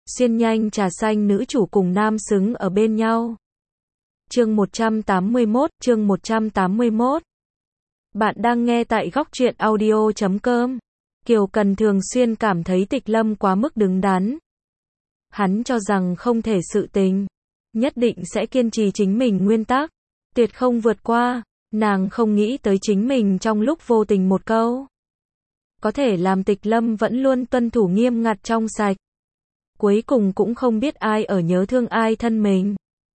Xuyên nhanh trà xanh nữ chủ cùng nam xứng ở bên nhau. Chương 181. Bạn đang nghe tại góc truyện audio.com. Kiều Cần thường xuyên cảm thấy Tịch Lâm quá mức đứng đắn. Hắn cho rằng không thể sự tình, nhất định sẽ kiên trì chính mình nguyên tắc, tuyệt không vượt qua. Nàng không nghĩ tới chính mình trong lúc vô tình một câu, có thể làm Tịch Lâm vẫn luôn tuân thủ nghiêm ngặt trong sạch. Cuối cùng cũng không biết ai ở nhớ thương ai thân mình.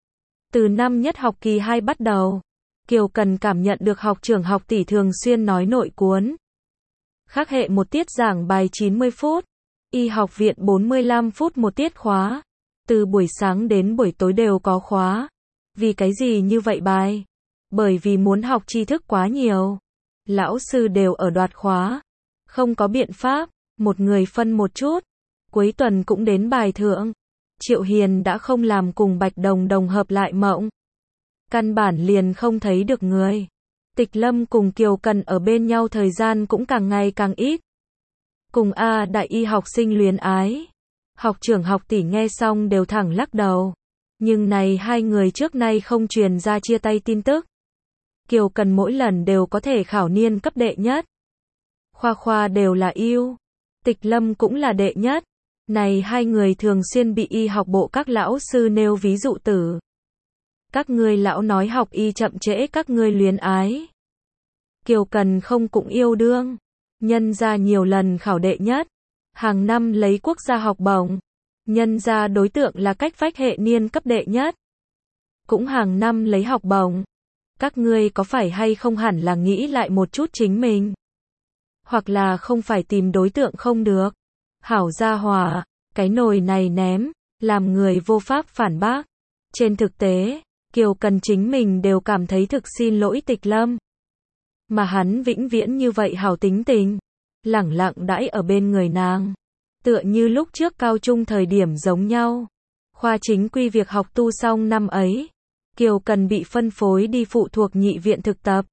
Từ năm nhất học kỳ 2 bắt đầu, Kiều Cần cảm nhận được học trưởng học tỷ thường xuyên nói nội cuốn. Khác hệ một tiết giảng bài 90 phút, y học viện 45 phút một tiết khóa. Từ buổi sáng đến buổi tối đều có khóa. Vì cái gì như vậy bài? Bởi vì muốn học tri thức quá nhiều. Lão sư đều ở đoạt khóa. Không có biện pháp, một người phân một chút. Cuối tuần cũng đến bài thượng. Triệu Hiền đã không làm cùng Bạch Đồng Đồng hợp lại mộng. Căn bản liền không thấy được người. Tịch Lâm cùng Kiều Cần ở bên nhau thời gian cũng càng ngày càng ít. Cùng A đại y học sinh luyến ái. Học trưởng học tỷ nghe xong đều thẳng lắc đầu. Nhưng này hai người trước nay không truyền ra chia tay tin tức. Kiều Cần mỗi lần đều có thể khảo niên cấp đệ nhất. Khoa khoa đều là ưu. Tịch Lâm cũng là đệ nhất. Này hai người thường xuyên bị y học bộ các lão sư nêu ví dụ tử. Các ngươi lão nói học y chậm trễ các ngươi luyến ái. Kiều Cần không cũng yêu đương. Nhân ra nhiều lần khảo đệ nhất. Hàng năm lấy quốc gia học bổng. Nhân ra đối tượng là cách vách hệ niên cấp đệ nhất. Cũng hàng năm lấy học bổng. Các ngươi có phải hay không hẳn là nghĩ lại một chút chính mình. Hoặc là không phải tìm đối tượng không được. Hảo gia hỏa, cái nồi này ném, làm người vô pháp phản bác. Trên thực tế, Kiều Cần chính mình đều cảm thấy thực xin lỗi Tịch Lâm. Mà hắn vĩnh viễn như vậy hảo tính tình, lẳng lặng đãi ở bên người nàng. Tựa như lúc trước cao trung thời điểm giống nhau. Khoa chính quy việc học tu xong năm ấy, Kiều Cần bị phân phối đi phụ thuộc nhị viện thực tập.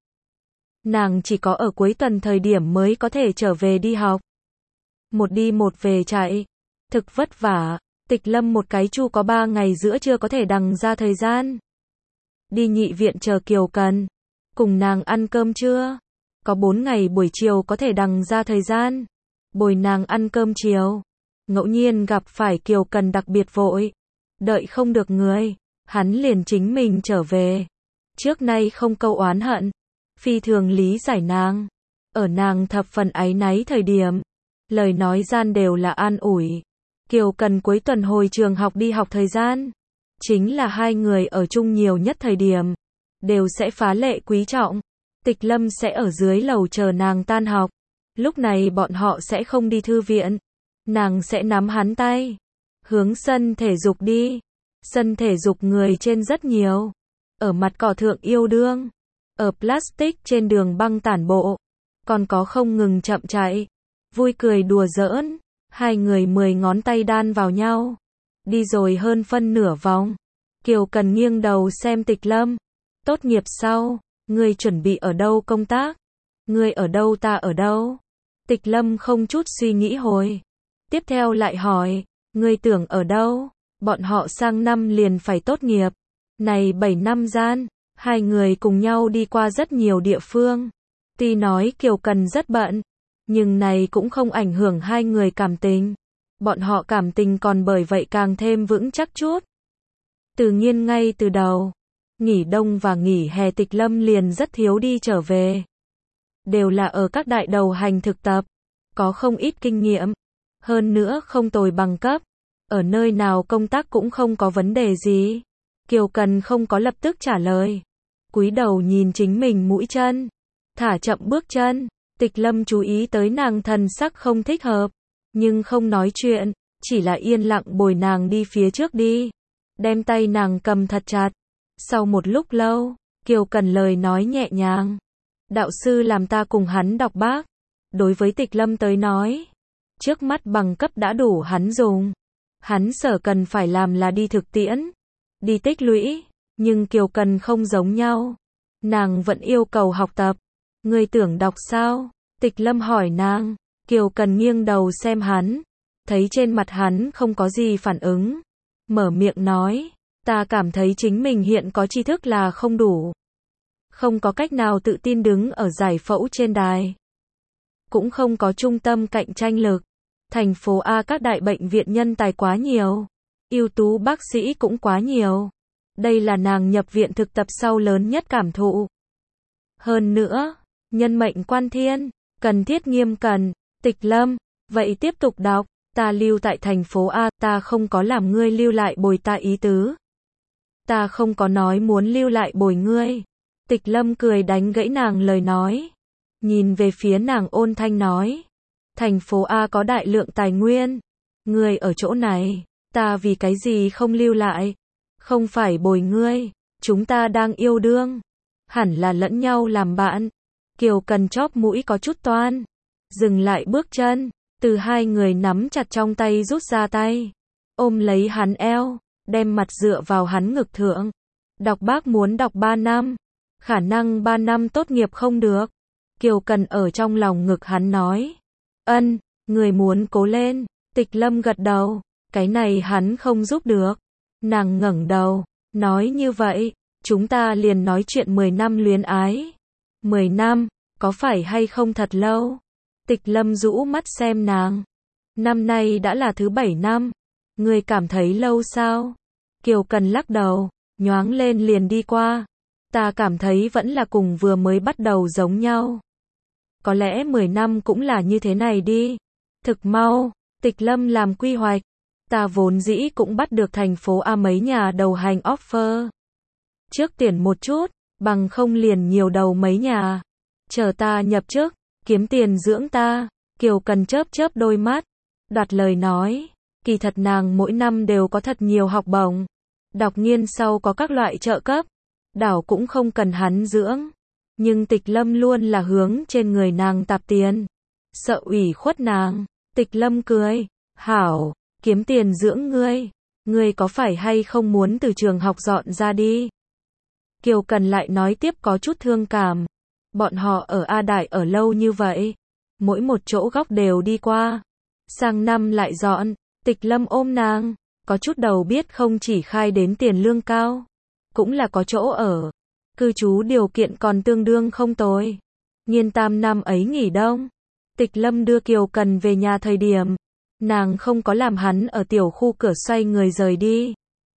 Nàng chỉ có ở cuối tuần thời điểm mới có thể trở về đi học. Một đi một về chạy, thực vất vả. Tịch Lâm một cái chu có 3 ngày giữa trưa có thể đằng ra thời gian. Đi nhị viện chờ Kiều Cần, cùng nàng ăn cơm trưa. Có 4 ngày buổi chiều có thể đằng ra thời gian, bồi nàng ăn cơm chiều. Ngẫu nhiên gặp phải Kiều Cần đặc biệt vội, đợi không được người, hắn liền chính mình trở về. Trước nay không câu oán hận, phi thường lý giải nàng. Ở nàng thập phần áy náy thời điểm, lời nói gian đều là an ủi. Kiều Cần cuối tuần hồi trường học đi học thời gian, chính là hai người ở chung nhiều nhất thời điểm, đều sẽ phá lệ quý trọng. Tịch Lâm sẽ ở dưới lầu chờ nàng tan học. Lúc này bọn họ sẽ không đi thư viện. Nàng sẽ nắm hắn tay, hướng sân thể dục đi. Sân thể dục người trên rất nhiều. Ở mặt cỏ thượng yêu đương, ở plastic trên đường băng tản bộ, còn có không ngừng chậm chạy, vui cười đùa giỡn. Hai người 10 ngón tay đan vào nhau, đi rồi hơn phân nửa vòng. Kiều Cần nghiêng đầu xem Tịch Lâm. Tốt nghiệp sau, ngươi chuẩn bị ở đâu công tác? Ngươi ở đâu ta ở đâu? Tịch Lâm không chút suy nghĩ hồi. Tiếp theo lại hỏi, ngươi tưởng ở đâu? Bọn họ sang năm liền phải tốt nghiệp. Này 7 năm gian, hai người cùng nhau đi qua rất nhiều địa phương. Tuy nói Kiều Cần rất bận, nhưng này cũng không ảnh hưởng hai người cảm tình. Bọn họ cảm tình còn bởi vậy càng thêm vững chắc chút. Tự nhiên ngay từ đầu, nghỉ đông và nghỉ hè Tịch Lâm liền rất thiếu đi trở về. Đều là ở các đại đầu hành thực tập, có không ít kinh nghiệm. Hơn nữa không tồi bằng cấp, ở nơi nào công tác cũng không có vấn đề gì. Kiều Cần không có lập tức trả lời. Cúi đầu nhìn chính mình mũi chân, thả chậm bước chân. Tịch Lâm chú ý tới nàng thần sắc không thích hợp, nhưng không nói chuyện, chỉ là yên lặng bồi nàng đi phía trước đi, đem tay nàng cầm thật chặt. Sau một lúc lâu, Kiều Cần lời nói nhẹ nhàng. Đạo sư làm ta cùng hắn đọc bác. Đối với Tịch Lâm tới nói, trước mắt bằng cấp đã đủ hắn dùng. Hắn sở cần phải làm là đi thực tiễn, đi tích lũy, nhưng Kiều Cần không giống nhau. Nàng vẫn yêu cầu học tập. Ngươi tưởng đọc sao? Tịch Lâm hỏi nàng. Kiều Cần nghiêng đầu xem hắn. thấy trên mặt hắn không có gì phản ứng. Mở miệng nói, ta cảm thấy chính mình hiện có tri thức là không đủ. Không có cách nào tự tin đứng ở giải phẫu trên đài. Cũng không có trung tâm cạnh tranh lực. Thành phố A các đại bệnh viện nhân tài quá nhiều. Ưu tú bác sĩ cũng quá nhiều. Đây là nàng nhập viện thực tập sau lớn nhất cảm thụ. Hơn nữa, nhân mệnh quan thiên, cần thiết nghiêm cẩn, Tịch Lâm, vậy tiếp tục đọc, ta lưu tại thành phố A, ta không có làm ngươi lưu lại bồi ta ý tứ. Ta không có nói muốn lưu lại bồi ngươi. Tịch Lâm cười đánh gãy nàng lời nói. Nhìn về phía nàng ôn thanh nói. Thành phố A có đại lượng tài nguyên. Ngươi ở chỗ này, ta vì cái gì không lưu lại? Không phải bồi ngươi, chúng ta đang yêu đương. Hẳn là lẫn nhau làm bạn. Kiều Cần chóp mũi có chút toan. Dừng lại bước chân, từ hai người nắm chặt trong tay rút ra tay. Ôm lấy hắn eo, đem mặt dựa vào hắn ngực thượng. Đọc bác muốn đọc 3 năm. Khả năng 3 năm tốt nghiệp không được. Kiều Cần ở trong lòng ngực hắn nói. Ân, người muốn cố lên. Tịch Lâm gật đầu. Cái này hắn không giúp được. Nàng ngẩng đầu, nói như vậy, chúng ta liền nói chuyện 10 năm luyến ái. 10 năm, có phải hay không thật lâu? Tịch Lâm rũ mắt xem nàng. Năm nay đã là thứ 7 năm. Người cảm thấy lâu sao? Kiều Cần lắc đầu, nhoáng lên liền đi qua. Ta cảm thấy vẫn là cùng vừa mới bắt đầu giống nhau. Có lẽ 10 năm cũng là như thế này đi. Thực mau, Tịch Lâm làm quy hoạch. Ta vốn dĩ cũng bắt được thành phố A mấy nhà đầu hành offer. Trước tiền một chút, bằng không liền nhiều đầu mấy nhà. Chờ ta nhập chức, kiếm tiền dưỡng ta. Kiều Cần chớp chớp đôi mắt. Đoạt lời nói. Kỳ thật nàng mỗi năm đều có thật nhiều học bổng. Đọc nghiên sau có các loại trợ cấp. Đảo cũng không cần hắn dưỡng. Nhưng Tịch Lâm luôn là hướng trên người nàng tạp tiền. Sợ ủy khuất nàng. Tịch Lâm cười. Hảo, kiếm tiền dưỡng ngươi. Ngươi có phải hay không muốn từ trường học dọn ra đi? Kiều Cần lại nói tiếp có chút thương cảm. Bọn họ ở A Đại ở lâu như vậy. Mỗi một chỗ góc đều đi qua. Sang năm lại dọn. Tịch Lâm ôm nàng. Có chút đầu biết không chỉ khai đến tiền lương cao. Cũng là có chỗ ở. Cư trú điều kiện còn tương đương không tồi. Nghiên tam năm ấy nghỉ đông. Tịch Lâm đưa Kiều Cần về nhà thời điểm. Nàng không có làm hắn ở tiểu khu cửa xoay người rời đi.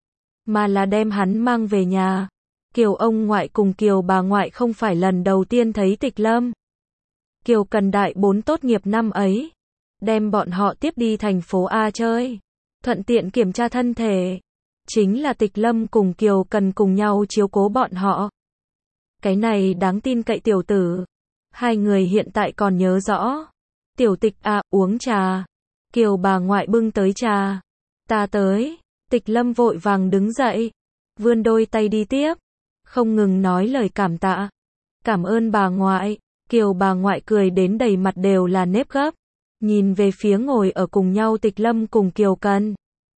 Mà là đem hắn mang về nhà. Kiều ông ngoại cùng Kiều bà ngoại không phải lần đầu tiên thấy Tịch Lâm. Kiều Cần đại 4 tốt nghiệp năm ấy. Đem bọn họ tiếp đi thành phố A chơi. Thuận tiện kiểm tra thân thể. Chính là Tịch Lâm cùng Kiều Cần cùng nhau chiếu cố bọn họ. Cái này đáng tin cậy tiểu tử. Hai người hiện tại còn nhớ rõ. Tiểu Tịch à, uống trà. Kiều bà ngoại bưng tới trà. Ta tới. Tịch Lâm vội vàng đứng dậy. Vươn đôi tay đi tiếp. Không ngừng nói lời cảm tạ. Cảm ơn bà ngoại. Kiều bà ngoại cười đến đầy mặt đều là nếp gấp. Nhìn về phía ngồi ở cùng nhau Tịch Lâm cùng Kiều Cần.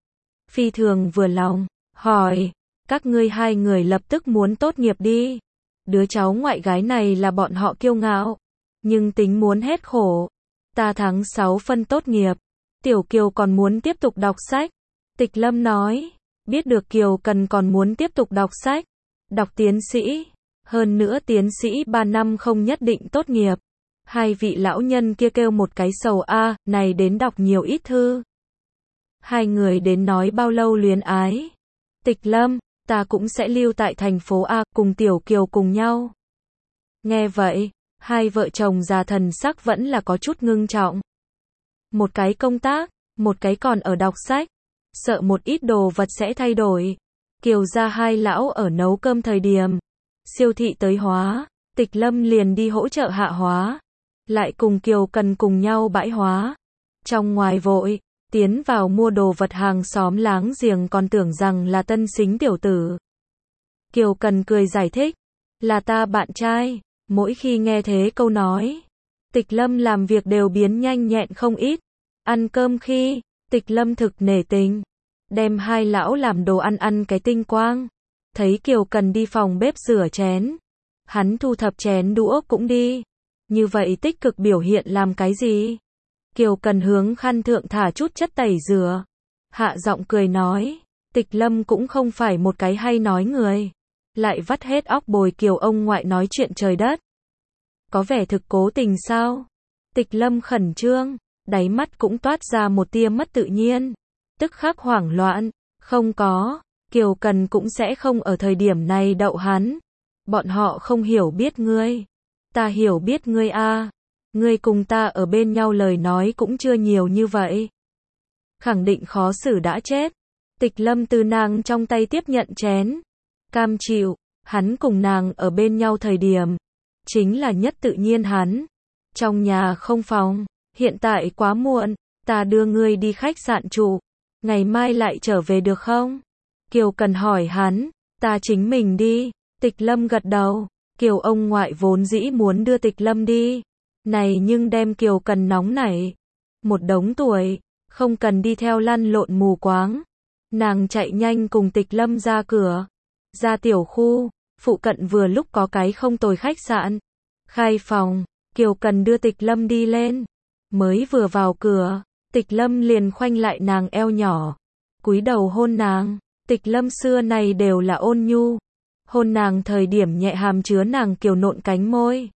Phi thường vừa lòng. Hỏi. Các ngươi hai người lập tức muốn tốt nghiệp đi. Đứa cháu ngoại gái này là bọn họ kiêu ngạo. Nhưng tính muốn hết khổ. Ta tháng 6 phân tốt nghiệp. Tiểu Kiều còn muốn tiếp tục đọc sách. Tịch Lâm nói. Biết được Kiều Cần còn muốn tiếp tục đọc sách. Đọc tiến sĩ. Hơn nữa tiến sĩ 3 năm không nhất định tốt nghiệp. Hai vị lão nhân kia kêu một cái sầu a, này đến đọc nhiều ít thư. Hai người đến nói bao lâu luyến ái. Tịch Lâm, ta cũng sẽ lưu tại thành phố A cùng Tiểu Kiều cùng nhau. Nghe vậy, hai vợ chồng già thần sắc vẫn là có chút ngưng trọng. Một cái công tác, một cái còn ở đọc sách. Sợ một ít đồ vật sẽ thay đổi. Kiều gia hai lão ở nấu cơm thời điểm. Siêu thị tới hóa, Tịch Lâm liền đi hỗ trợ hạ hóa. Lại cùng Kiều Cần cùng nhau bãi hóa. Trong ngoài vội, tiến vào mua đồ vật hàng xóm láng giềng còn tưởng rằng là tân xính tiểu tử. Kiều Cần cười giải thích. Là ta bạn trai. Mỗi khi nghe thế câu nói. Tịch Lâm làm việc đều biến nhanh nhẹn không ít. Ăn cơm khi, Tịch Lâm thực nể tình. Đem hai lão làm đồ ăn cái tinh quang. Thấy Kiều Cần đi phòng bếp rửa chén. Hắn thu thập chén đũa cũng đi. Như vậy tích cực biểu hiện làm cái gì? Kiều Cần hướng khăn thượng thả chút chất tẩy rửa. Hạ giọng cười nói, Tịch Lâm cũng không phải một cái hay nói người. Lại vắt hết óc bồi Kiều ông ngoại nói chuyện trời đất. Có vẻ thực cố tình sao? Tịch Lâm khẩn trương, đáy mắt cũng toát ra một tia mất tự nhiên. Tức khắc hoảng loạn, không có, Kiều Cần cũng sẽ không ở thời điểm này đậu hắn. Bọn họ không hiểu biết ngươi. Ta hiểu biết ngươi a. Ngươi cùng ta ở bên nhau lời nói cũng chưa nhiều như vậy. Khẳng định khó xử đã chết. Tịch Lâm từ nàng trong tay tiếp nhận chén. Cam chịu, hắn cùng nàng ở bên nhau thời điểm. Chính là nhất tự nhiên hắn. Trong nhà không phòng, hiện tại quá muộn, ta đưa ngươi đi khách sạn trụ. Ngày mai lại trở về được không? Kiều Cần hỏi hắn, ta chính mình đi. Tịch Lâm gật đầu. Kiều ông ngoại vốn dĩ muốn đưa Tịch Lâm đi. Này nhưng đem Kiều Cần nóng nảy. Một đống tuổi, không cần đi theo lăn lộn mù quáng. Nàng chạy nhanh cùng Tịch Lâm ra cửa. Ra tiểu khu, phụ cận vừa lúc có cái không tồi khách sạn. Khai phòng, Kiều Cần đưa Tịch Lâm đi lên. Mới vừa vào cửa, Tịch Lâm liền khoanh lại nàng eo nhỏ. Cúi đầu hôn nàng. Tịch Lâm xưa này đều là ôn nhu. Hôn nàng thời điểm nhẹ hàm chứa nàng kiều nộn cánh môi.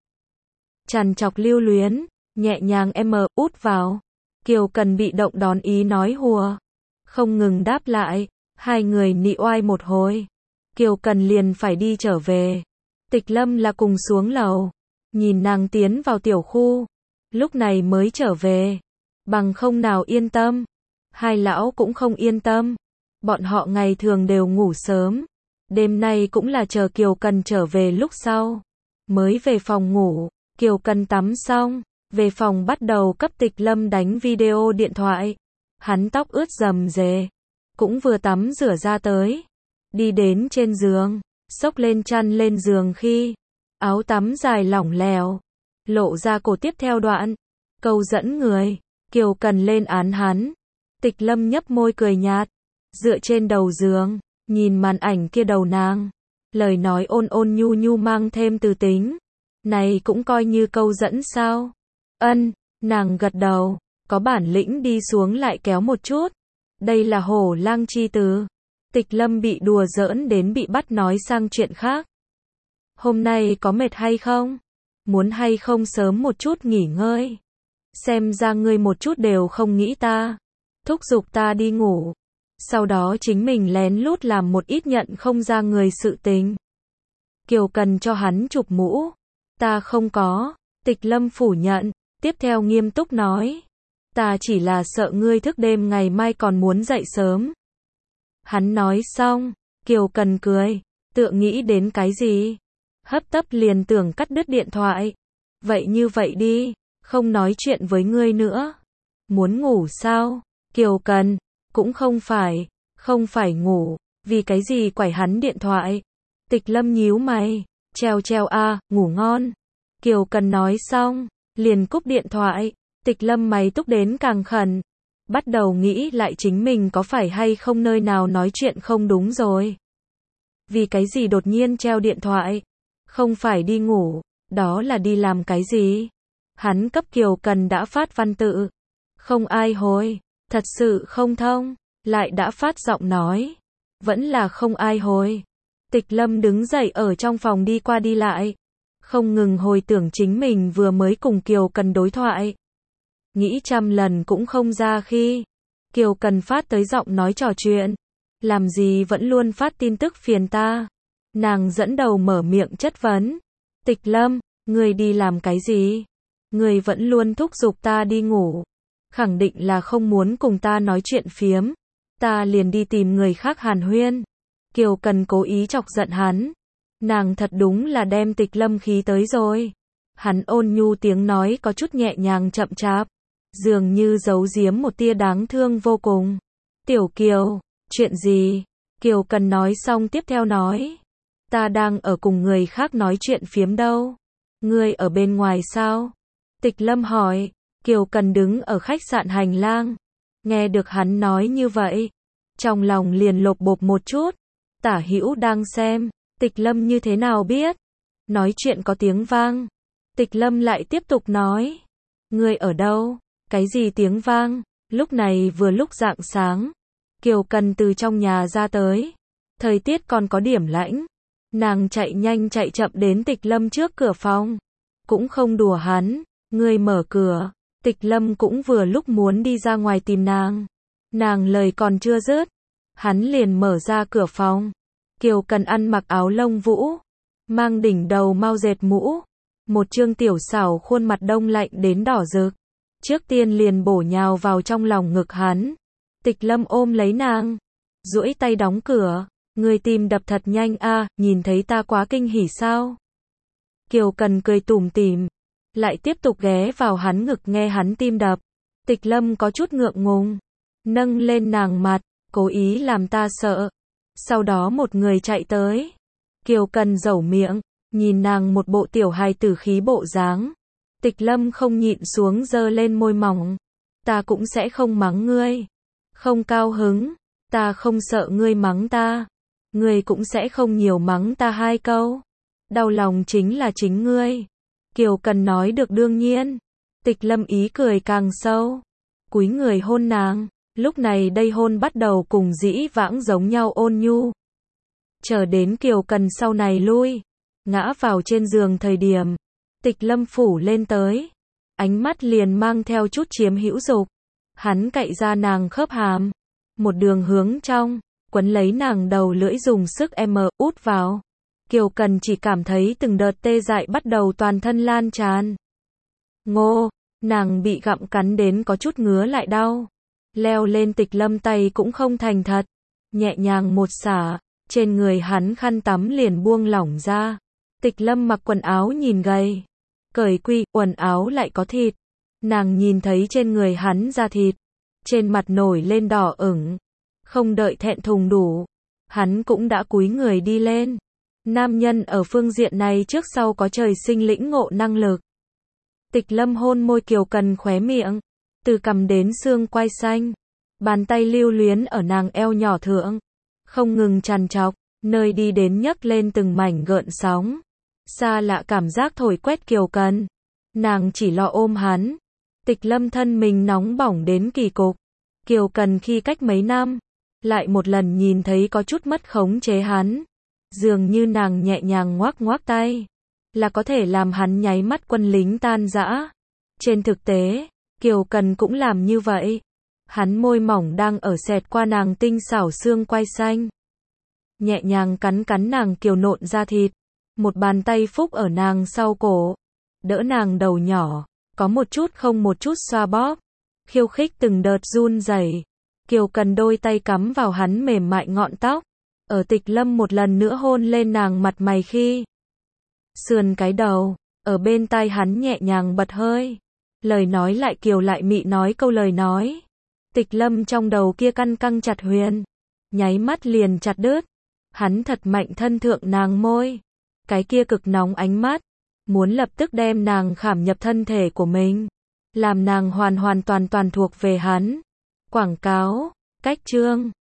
Trằn trọc lưu luyến, nhẹ nhàng út vào. Kiều Cần bị động đón ý nói hùa. Không ngừng đáp lại, hai người nị oai một hồi. Kiều Cần liền phải đi trở về. Tịch Lâm là cùng xuống lầu. Nhìn nàng tiến vào tiểu khu. Lúc này mới trở về. Bằng không nào yên tâm. Hai lão cũng không yên tâm. Bọn họ ngày thường đều ngủ sớm. Đêm nay cũng là chờ Kiều Cần trở về lúc sau. Mới về phòng ngủ. Kiều Cần tắm xong. Về phòng bắt đầu cấp Tịch Lâm đánh video điện thoại. Hắn tóc ướt rầm rề. Cũng vừa tắm rửa ra tới. Đi đến trên giường. Xốc lên chăn lên giường khi. Áo tắm dài lỏng lẻo. Lộ ra cổ tiếp theo đoạn. Câu dẫn người. Kiều Cần lên án hắn. Tịch Lâm nhấp môi cười nhạt. Dựa trên đầu giường. Nhìn màn ảnh kia đầu nàng. Lời nói ôn ôn nhu nhu mang thêm từ tính. Này cũng coi như câu dẫn sao? Ân, nàng gật đầu. Có bản lĩnh đi xuống lại kéo một chút. Đây là hổ lang chi từ. Tịch Lâm bị đùa giỡn đến bị bắt nói sang chuyện khác. Hôm nay có mệt hay không? Muốn hay không sớm một chút nghỉ ngơi? Xem ra ngươi một chút đều không nghĩ ta. Thúc giục ta đi ngủ. Sau đó chính mình lén lút làm một ít nhận không ra người sự tình. Kiều Cần cho hắn chụp mũ. Ta không có. Tịch Lâm phủ nhận. Tiếp theo nghiêm túc nói. Ta chỉ là sợ ngươi thức đêm ngày mai còn muốn dậy sớm. Hắn nói xong. Kiều Cần cười. Tựa nghĩ đến cái gì? Hấp tấp liền tưởng cắt đứt điện thoại. Vậy như vậy đi. Không nói chuyện với ngươi nữa. Muốn ngủ sao? Kiều Cần. Cũng không phải ngủ. Vì cái gì quải hắn điện thoại? Tịch Lâm nhíu mày. Treo a, ngủ ngon. Kiều Cần nói xong. Liền cúp điện thoại. Tịch Lâm mày túc đến càng khẩn. Bắt đầu nghĩ lại chính mình có phải hay không nơi nào nói chuyện không đúng rồi. Vì cái gì đột nhiên treo điện thoại? Không phải đi ngủ. Đó là đi làm cái gì? Hắn cấp Kiều Cần đã phát văn tự. Không ai hồi. Thật sự không thông. Lại đã phát giọng nói. Vẫn là không ai hồi. Tịch Lâm đứng dậy ở trong phòng đi qua đi lại. Không ngừng hồi tưởng chính mình vừa mới cùng Kiều Cần đối thoại. Nghĩ trăm lần cũng không ra khi Kiều Cần phát tới giọng nói trò chuyện. Làm gì vẫn luôn phát tin tức phiền ta. Nàng dẫn đầu mở miệng chất vấn. Tịch Lâm, ngươi đi làm cái gì? Ngươi vẫn luôn thúc giục ta đi ngủ. Khẳng định là không muốn cùng ta nói chuyện phiếm. Ta liền đi tìm người khác hàn huyên. Kiều Cần cố ý chọc giận hắn. Nàng thật đúng là đem Tịch Lâm khí tới rồi. Hắn ôn nhu tiếng nói có chút nhẹ nhàng chậm chạp. Dường như giấu giếm một tia đáng thương vô cùng. Tiểu Kiều, chuyện gì? Kiều Cần nói xong tiếp theo nói. Ta đang ở cùng người khác nói chuyện phiếm đâu. Ngươi ở bên ngoài sao? Tịch Lâm hỏi. Kiều Cần đứng ở khách sạn hành lang. Nghe được hắn nói như vậy. Trong lòng liền lột bột một chút. Tả Hữu đang xem. Tịch Lâm như thế nào biết? Nói chuyện có tiếng vang. Tịch Lâm lại tiếp tục nói. Ngươi ở đâu? Cái gì tiếng vang? Lúc này vừa lúc rạng sáng. Kiều Cần từ trong nhà ra tới. Thời tiết còn có điểm lạnh. Nàng chạy nhanh chạy chậm đến Tịch Lâm trước cửa phòng. Cũng không đùa hắn. Ngươi mở cửa. Tịch Lâm cũng vừa lúc muốn đi ra ngoài tìm nàng. Nàng lời còn chưa dứt. Hắn liền mở ra cửa phòng. Kiều Cần ăn mặc áo lông vũ. Mang đỉnh đầu mau dệt mũ. Một trương tiểu xảo khuôn mặt đông lạnh đến đỏ rực. Trước tiên liền bổ nhào vào trong lòng ngực hắn. Tịch Lâm ôm lấy nàng. Duỗi tay đóng cửa. Người tim đập thật nhanh a, nhìn thấy ta quá kinh hỉ sao? Kiều Cần cười tủm tỉm. Lại tiếp tục ghé vào hắn ngực nghe hắn tim đập. Tịch Lâm có chút ngượng ngùng. Nâng lên nàng mặt. Cố ý làm ta sợ. Sau đó một người chạy tới. Kiều Cần dẩu miệng. Nhìn nàng một bộ tiểu hài tử khí bộ dáng. Tịch Lâm không nhịn xuống giơ lên môi mỏng. Ta cũng sẽ không mắng ngươi. Không cao hứng. Ta không sợ ngươi mắng ta. Ngươi cũng sẽ không nhiều mắng ta 2 câu. Đau lòng chính là chính ngươi. Kiều Cần nói được đương nhiên. Tịch Lâm ý cười càng sâu. Cúi người hôn nàng. Lúc này đây hôn bắt đầu cùng dĩ vãng giống nhau ôn nhu. Chờ đến Kiều Cần sau này lui. Ngã vào trên giường thời điểm. Tịch Lâm phủ lên tới. Ánh mắt liền mang theo chút chiếm hữu dục. Hắn cạy ra nàng khớp hàm. Một đường hướng trong. Quấn lấy nàng đầu lưỡi dùng sức út vào. Kiều Cần chỉ cảm thấy từng đợt tê dại bắt đầu toàn thân lan tràn. Ngô, nàng bị gặm cắn đến có chút ngứa lại đau. Leo lên Tịch Lâm tay cũng không thành thật. Nhẹ nhàng một xả, trên người hắn khăn tắm liền buông lỏng ra. Tịch Lâm mặc quần áo nhìn gầy. Cởi quần áo lại có thịt. Nàng nhìn thấy trên người hắn da thịt. Trên mặt nổi lên đỏ ửng. Không đợi thẹn thùng đủ. Hắn cũng đã cúi người đi lên. Nam nhân ở phương diện này trước sau có trời sinh lĩnh ngộ năng lực. Tịch Lâm hôn môi Kiều Cần khóe miệng. Từ cằm đến xương quai xanh. Bàn tay lưu luyến ở nàng eo nhỏ thượng. Không ngừng trằn trọc. Nơi đi đến nhấc lên từng mảnh gợn sóng. Xa lạ cảm giác thổi quét Kiều Cần. Nàng chỉ lo ôm hắn. Tịch Lâm thân mình nóng bỏng đến kỳ cục. Kiều Cần khi cách mấy năm. Lại một lần nhìn thấy có chút mất khống chế hắn. Dường như nàng nhẹ nhàng ngoác ngoác tay. Là có thể làm hắn nháy mắt quân lính tan rã. Trên thực tế, Kiều Cần cũng làm như vậy. Hắn môi mỏng đang ở xẹt qua nàng tinh xảo xương quai xanh. Nhẹ nhàng cắn cắn nàng kiều nộn da thịt. Một bàn tay phúc ở nàng sau cổ. Đỡ nàng đầu nhỏ. Có một chút không một chút xoa bóp. Khiêu khích từng đợt run rẩy. Kiều Cần đôi tay cắm vào hắn mềm mại ngọn tóc. Ở Tịch Lâm một lần nữa hôn lên nàng mặt mày khi. Sườn cái đầu. Ở bên tai hắn nhẹ nhàng bật hơi. Lời nói lại kiều lại mị nói câu lời nói. Tịch Lâm trong đầu kia căn căng chặt huyền. Nháy mắt liền chặt đứt. Hắn thật mạnh thân thượng nàng môi. Cái kia cực nóng ánh mắt. Muốn lập tức đem nàng khảm nhập thân thể của mình. Làm nàng hoàn hoàn toàn toàn thuộc về hắn. Quảng cáo, cách chương.